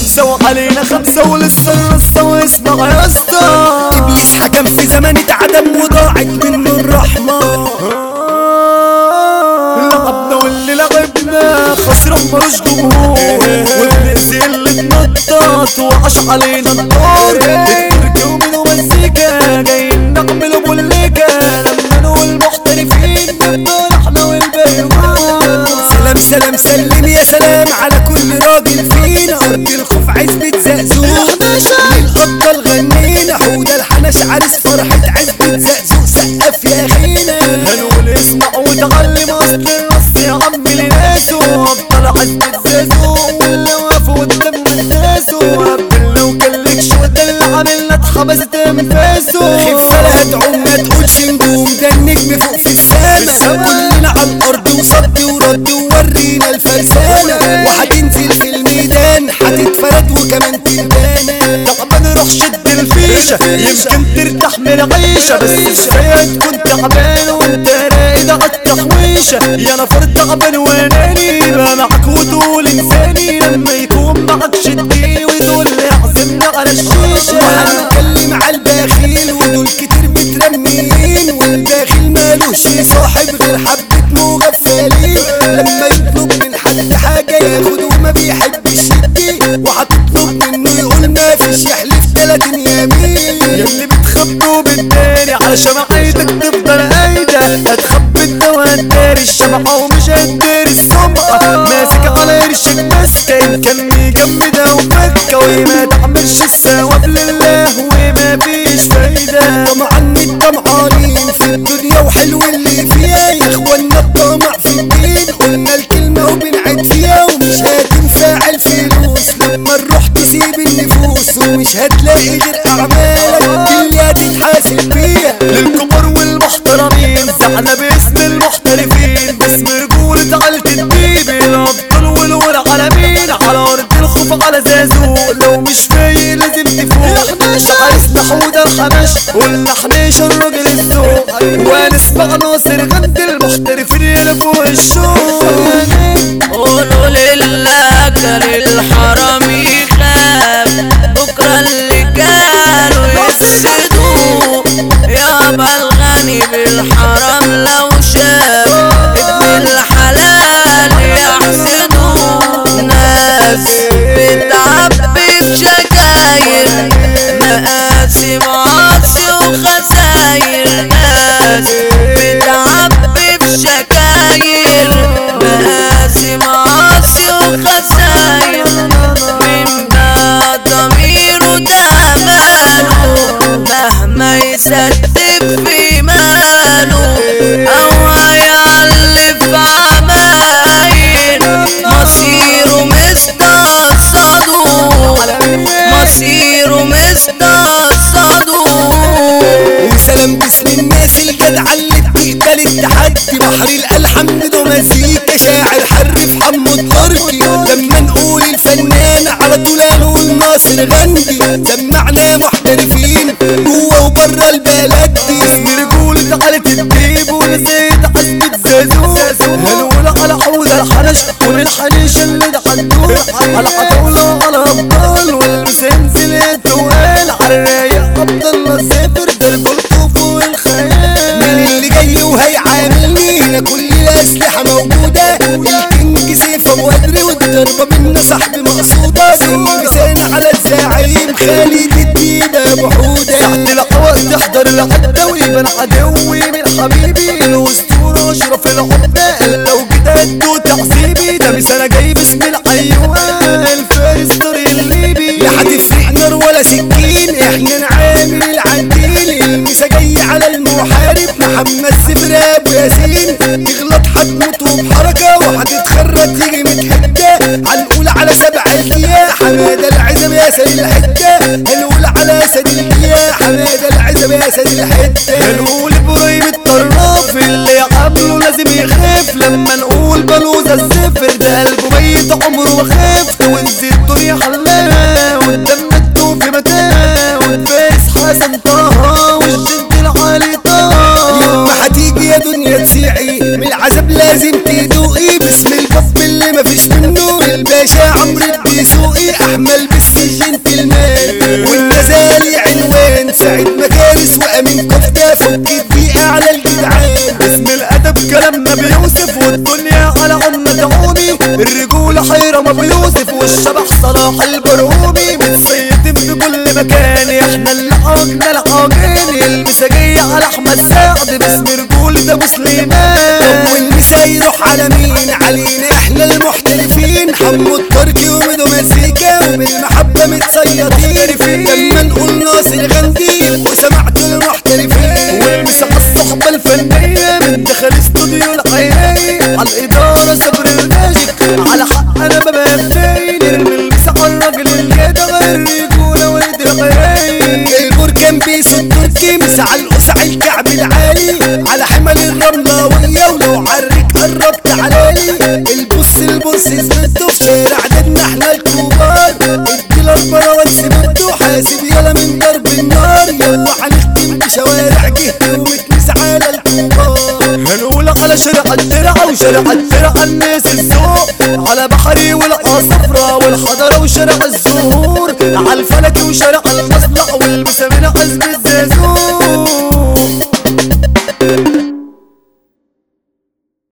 5 وعلينا 5 ولسه القصة واسمع يا اسطى. ابليس حكم في زمن اتعدم وضاعت منه الرحمة. لعبنا واللي لعبنا خسران ملوش جمهور، والناس اللي اتنطط وعاش علينا الدور. التركي ومنو مزيكا جايين نعملوا بوليكا، لما نقول محترفين نفضل احنا والبيوان. سلام سلام سلم يا سلام على كل راجل فينا، ارض الخوف عزبة زقزوق للأبطال غنينا. حوده الحنش عرس فرحة عزبة زقزوق سقف يا اخينا. هنقول اسمع وتعلم اصل النص يا عم لناسه. ابطال عزبة زقزوق واللي وقفوا قدام ناسه. قبل لو كلك شو ده اللي عملنا اتحبست انفاسه. خفة لا هتعوم ما تقولش نجوم، ده النجم فوق في السما. كلنا على الارض وصد ورد وورينا الفرسانة. وهتنزل في الميدان هتتفرد وكمان تندانة. تعبان روح شد الفيشة يمكن ترتاح من العيشة، بس كفاية تكون تعبان وانت راقد عالتحويشة. يا نفر تعبان واناني بقى معاك وتقول انساني، لما يكون معاك شدي وتقول لي اعزمنا على الشيشة. وهنتكلم على البخيل ودول كتير مترميين، والبخيل مالوش صاحب غير حبة مغفلين. لما يطلب من حد حاجة ياخد وما بيحبش يدي، وهتطلب منه يقول ما فيش يحلف 30 يمين. ياللي بتخبوا بالداري على شمعتك تفضل قايدة. هتخبي انت وهتداري الشمعة ومش هتداري السمعة. ماسك على قرشك ماسكة ان كان مجمدة وفكة، وما تعملش الثواب لله وما فيش فايدة. طمعا الطمعانين في الدنيا وحلو اللي فيها، يا اخوانا الطمع في الدين قلنا الكلمة وبنعد فيها. ومش هتنفع الفلوس لما نروح تسيب النفوس، ومش هتلاقي غير اعمالك اللي هتتحاسب بيها. للكبار والمحترمين زعنا باسم المحترفين، باسم رجولة عيلة الديب الابطال والعالمين. على ارض الخوف على زازو لو مش فايق لازم تفوق. عرسنا حوده الحنش قلنا حنيش الراجل الذوق، ونسمع ناصر غد المحترفين يلا فوق الشوق. قولوا لله كان الحرام يخاف، بكرة اللي كانوا يفسدوا. يابا الغني بالحرام لو شاف ابن الحلال يحسدوا. ناس بتعبي بشكاير مقاسي معاصي وخساير. ناس بتعبي بشكاير مقاسي معاصي وخساير. من ده ضميره ده ماله مهما يستف في ماله، او هيعلف عمايل مصيره مستقصده. مصيره مستقصده. وسلام باسم الناس الجدعة اللي بتقبل التحدي. بحر الألحمد ومزيكا شاعر حرف حمو التركي. لما نقول الفنان على طول هنقول ناصر غندي. سمعنا محترفين جوه وبره البلد دي. اسم رجولة عيلة الديب ونسيت عزبة زازو. هنقول على حوده الحنش والحنيش اللي دخلوه. على عطاولة على ابطال والمسنسل التوال. على الرايق عبد الله سافر درب الخوف والخيال. من اللي جاي وهيعاملني هنا كل الأسلحة موجودة. الكينج سيف أبو قدر والضربة منا صاحب مقصودة. لسان على الزعيم خالد الدين أبو حودة. ساعة العوق تحضر العدة ويبان عدوي من حبيبي. الأسطورة أشرف العدة لو جيت أدو تعذيبي. ده مثال جاي باسم الحيوان الفارس طريق الليبي. لا هتفرق نار ولا سكين احنا نعامل العديل. المسا جاي على المحارب محمد سفر ابو ياسين. تغلط هتموت وبحركة وهتتخرج تيجي متهدة. هنقول على 7 الجياح حمادة العزب يا سيد الحتة. هنقول على سيد الجياح حمادة العزب يا سيد الحتة. هنقول ابراهيم الطراف اللي عامله لازم يخاف. لما نقول بلوزة الزفر ده قلبه ميت عمره وخاف. ونزل الدنيا حلاها قدام الدوب في متاهة. والفارس حسن طه والجد العالي طه. يما هتيجي يا دنيا تسيعي من العذاب لازم تدوقي. باسم الباب اللي مفيش منه الباشا عمرو الدسوقي. احمل البحيرة ابو يوسف والشبح صلاح البرهومي متسيطين في كل مكان احنا اللي عاقنا العاقين المساجية على احمد سعد باسم رجولة ابو سليمان. والمسا يروح على مين علينا احنا المحترفين حمو التركي وميدو مزيكا وبالمحبة متصيطين لما نقول ناصر غندير وسمعتوا المحترفين. والمسا الصحبة الفنية من داخل استوديو العينية على الإدارة صبر الماجيك على حق أنا ببقى فين المسا على الراجل اللي ده غير رجولة ولد الغيرين. البركان بيسو التركي مسا على القسع الكعب العالي على حمل الرملاوية ولو عرك قربت علالي البص زبده في شارع عددنا احنا الكبار الديلر مروان سبته حاسب يلا من ضرب النار يلا هنختم بشوارع جهتي ومتنس على الكبار. هنقول على شارع الترعة وشارع الترعة الناس الذوق على بحري والعصفرة والحضرة وشارع الزهور على الفلكي وشارع المصنع والمسا من عزب